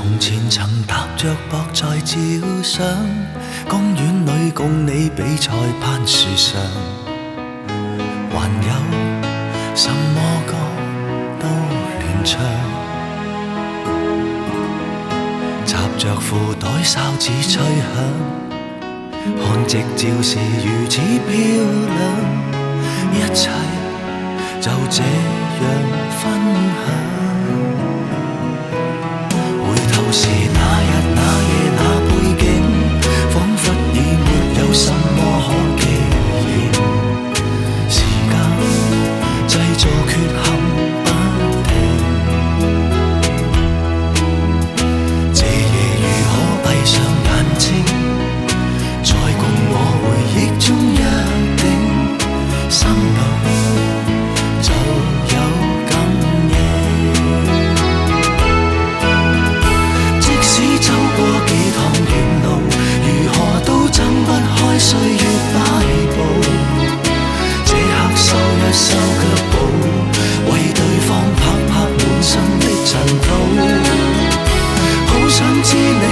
前曾踏着膊在照相，公園裏共你比賽攀樹上，還有什麼歌都亂唱，插着褲袋哨子吹響，看夕照是如此漂亮，一切就這樣分享。回頭時那日那夜那背景，彷彿已沒有什麼可記認。時間製造缺陷不停，這夜如可閉上眼睛，在共我回憶中約定，心裏就有感應。即使走過幾趟遠路，如何都睜不開歲月擺布，這刻收一收腳步，為對方拍拍滿身的塵土，好想知你